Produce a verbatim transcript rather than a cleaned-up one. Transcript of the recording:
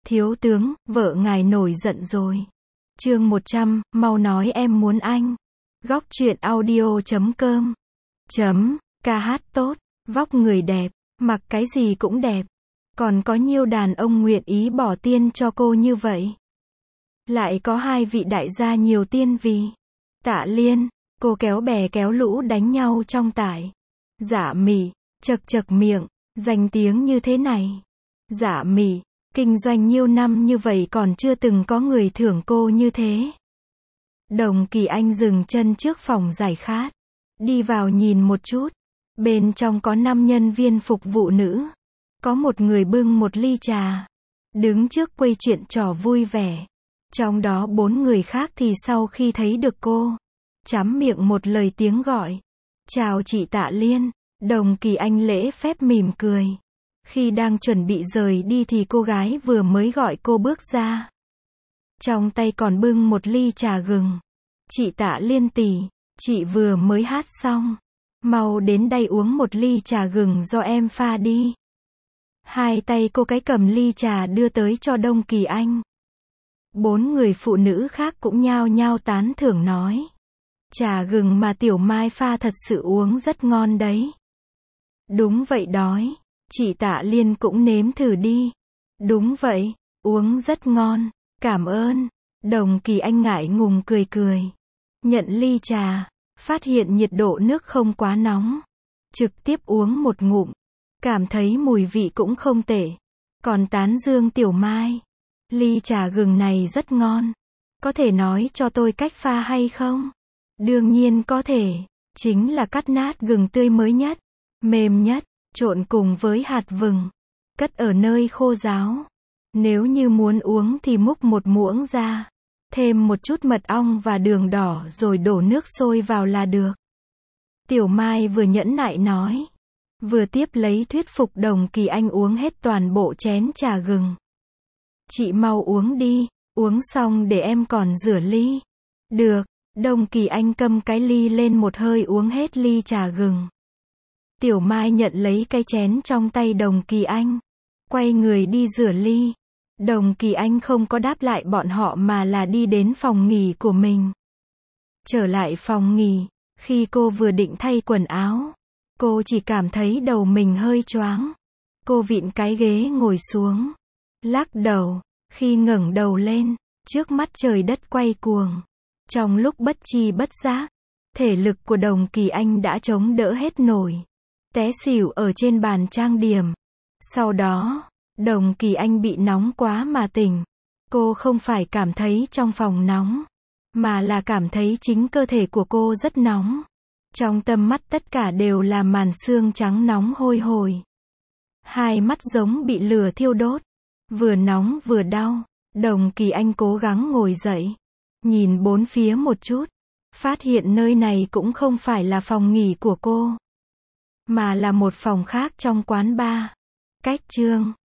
Thiếu tướng, vợ ngài nổi giận rồi. Chương một trăm, mau nói em muốn anh. Góc truyện audio chấm com. Chấm, ca hát tốt, vóc người đẹp, mặc cái gì cũng đẹp. Còn có nhiều đàn ông nguyện ý bỏ tiền cho cô như vậy. Lại có hai vị đại gia nhiều tiên vì. Tạ Liên, cô kéo bè kéo lũ đánh nhau trong tải. Dạ Mị, chật chật miệng, danh tiếng như thế này. Dạ Mị, kinh doanh nhiều năm như vậy còn chưa từng có người thưởng cô như thế. Đồng Kỳ Anh dừng chân trước phòng giải khát. Đi vào nhìn một chút. Bên trong có năm nhân viên phục vụ nữ. Có một người bưng một ly trà. Đứng trước quầy chuyện trò vui vẻ. Trong đó bốn người khác thì sau khi thấy được cô, chắm miệng một lời tiếng gọi. Chào chị Tạ Liên. Đồng Kỳ Anh lễ phép mỉm cười. Khi đang chuẩn bị rời đi thì cô gái vừa mới gọi cô bước ra. Trong tay còn bưng một ly trà gừng. Chị Tạ Liên tỷ, chị vừa mới hát xong. Mau đến đây uống một ly trà gừng do em pha đi. Hai tay cô cái cầm ly trà đưa tới cho Đồng Kỳ Anh. Bốn người phụ nữ khác cũng nhao nhao tán thưởng nói. Trà gừng mà Tiểu Mai pha thật sự uống rất ngon đấy. Đúng vậy đói. Chị Tạ Liên cũng nếm thử đi. Đúng vậy, uống rất ngon. Cảm ơn. Đồng Kỳ Anh ngại ngùng cười cười. Nhận ly trà, phát hiện nhiệt độ nước không quá nóng. Trực tiếp uống một ngụm. Cảm thấy mùi vị cũng không tệ. Còn tán dương Tiểu Mai. Ly trà gừng này rất ngon. Có thể nói cho tôi cách pha hay không? Đương nhiên có thể. Chính là cắt nát gừng tươi mới nhất, mềm nhất, trộn cùng với hạt vừng. Cất ở nơi khô ráo. Nếu như muốn uống thì múc một muỗng ra. Thêm một chút mật ong và đường đỏ rồi đổ nước sôi vào là được. Tiểu Mai vừa nhẫn nại nói. Vừa tiếp lấy thuyết phục Đồng Kỳ Anh uống hết toàn bộ chén trà gừng. Chị mau uống đi, uống xong để em còn rửa ly. Được, Đồng Kỳ Anh cầm cái ly lên một hơi uống hết ly trà gừng. Tiểu Mai nhận lấy cái chén trong tay Đồng Kỳ Anh. Quay người đi rửa ly. Đồng Kỳ Anh không có đáp lại bọn họ mà là đi đến phòng nghỉ của mình. Trở lại phòng nghỉ, khi cô vừa định thay quần áo, cô chỉ cảm thấy đầu mình hơi choáng. Cô vịn cái ghế ngồi xuống. Lắc đầu, khi ngẩng đầu lên, trước mắt trời đất quay cuồng. Trong lúc bất tri bất giác, thể lực của Đồng Kỳ Anh đã chống đỡ hết nổi. Té xỉu ở trên bàn trang điểm. Sau đó, Đồng Kỳ Anh bị nóng quá mà tỉnh. Cô không phải cảm thấy trong phòng nóng, mà là cảm thấy chính cơ thể của cô rất nóng. Trong tầm mắt tất cả đều là màn xương trắng nóng hôi hổi. Hai mắt giống bị lửa thiêu đốt. Vừa nóng vừa đau. Đồng Kỳ Anh cố gắng ngồi dậy. Nhìn bốn phía một chút. Phát hiện nơi này cũng không phải là phòng nghỉ của cô, mà là một phòng khác trong quán bar. Cách chương